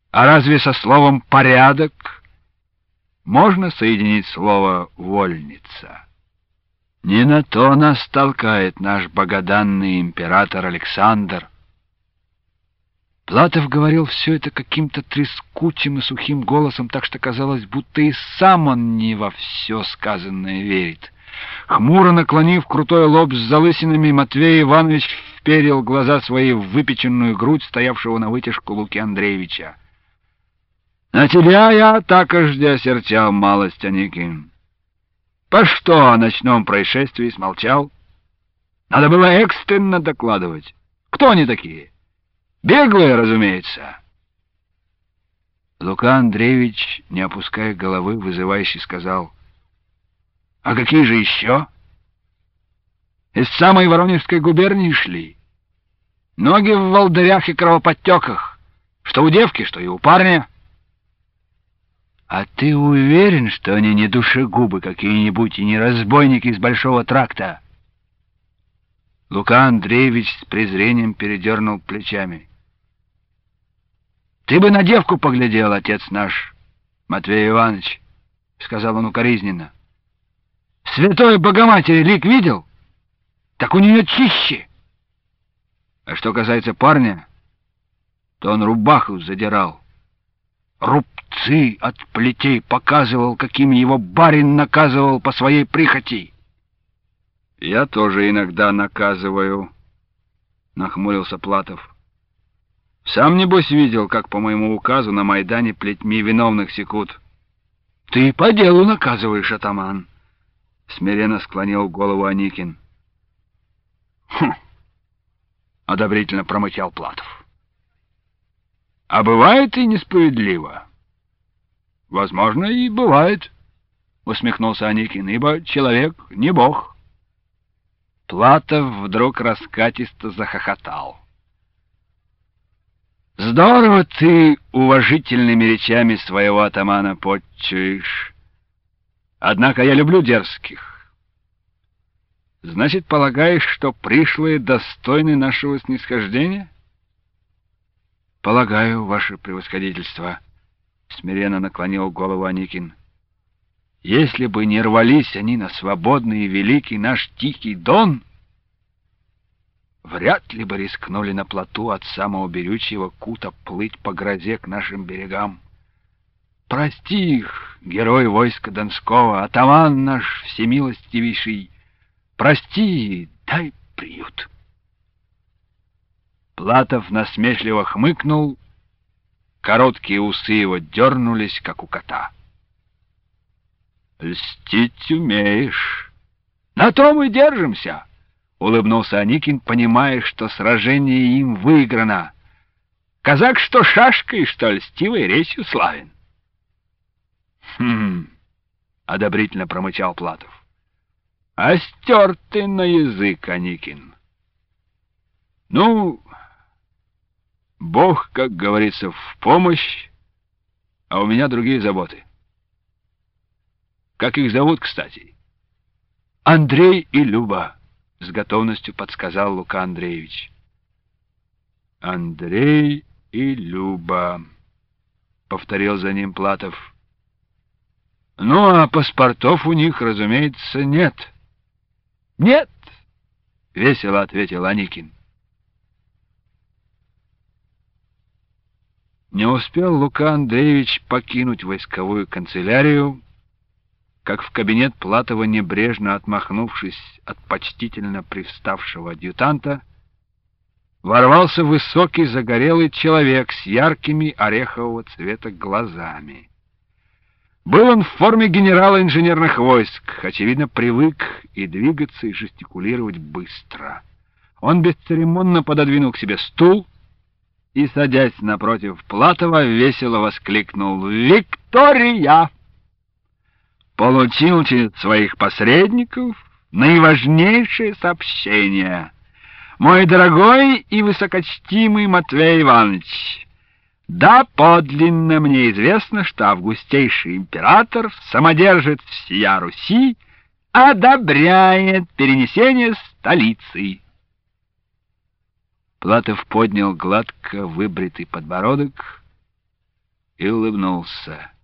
А разве со словом «порядок» можно соединить слово «вольница»? Не на то нас толкает наш богоданный император Александр. Платов говорил все это каким-то трескучим и сухим голосом, так что казалось, будто и сам он не во все сказанное верит. Хмуро наклонив крутой лоб с залысинами, Матвей Иванович вперил глаза свои в выпеченную грудь стоявшего на вытяжку Луки Андреевича. «На тебя я такожди осерчал малость, Аникин. По что о ночном происшествии смолчал? Надо было экстренно докладывать. Кто они такие? Беглые, разумеется». Лука Андреевич, не опуская головы, вызывающе сказал: «А какие же еще? Из самой Воронежской губернии шли. Ноги в волдырях и кровоподтеках, что у девки, что и у парня». «А ты уверен, что они не душегубы какие-нибудь и не разбойники из Большого тракта?» Лука Андреевич с презрением передернул плечами. «Ты бы на девку поглядел, отец наш, Матвей Иванович», — сказал он укоризненно. «Святой Богоматери лик видел? Так у нее чище. А что касается парня, то он рубаху задирал. Рубцы от плетей показывал, какими его барин наказывал по своей прихоти». «Я тоже иногда наказываю», — нахмурился Платов. «Сам, небось, видел, как по моему указу на Майдане плетьми виновных секут». «Ты по делу наказываешь, атаман», — смиренно склонил голову Аникин. «Хм», — одобрительно промычал Платов. «А бывает и несправедливо». «Возможно, и бывает», — усмехнулся Аникин, — «ибо человек не бог». Платов вдруг раскатисто захохотал. «Здорово ты уважительными речами своего атамана подчуешь. Однако я люблю дерзких. Значит, полагаешь, что пришлые достойны нашего снисхождения?» «Полагаю, ваше превосходительство», — смиренно наклонил голову Аникин. «Если бы не рвались они на свободный и великий наш Тихий Дон, вряд ли бы рискнули на плоту от самого берючьего кута плыть по грозе к нашим берегам. Прости их, герой войска Донского, атаман наш всемилостивейший, прости и дай приют». Платов насмешливо хмыкнул, короткие усы его дернулись, как у кота. «Льстить умеешь. На том и держимся», — улыбнулся Аникин, понимая, что сражение им выиграно. «Казак что шашкой, что льстивой речью славен». «Хм», — одобрительно промычал Платов. «Остер ты на язык, Аникин. Ну, Бог, как говорится, в помощь, а у меня другие заботы. Как их зовут, кстати?» «Андрей и Люба», — с готовностью подсказал Лука Андреевич. «Андрей и Люба», — повторил за ним Платов. «Ну, а паспортов у них, разумеется, нет». «Нет», — весело ответил Аникин. Не успел Лука Андреевич покинуть войсковую канцелярию, как в кабинет Платова, небрежно отмахнувшись от почтительно привставшего адъютанта, ворвался высокий загорелый человек с яркими орехового цвета глазами. Был он в форме генерала инженерных войск, очевидно, привык и двигаться, и жестикулировать быстро. Он бесцеремонно пододвинул к себе стул и, садясь напротив Платова, весело воскликнул: «Виктория!» Получил через своих посредников наиважнейшее сообщение. Мой дорогой и высокочтимый Матвей Иванович, да, подлинно мне известно, что августейший император, самодержец всея Руси, одобряет перенесение столицы. Платов поднял гладко выбритый подбородок и улыбнулся.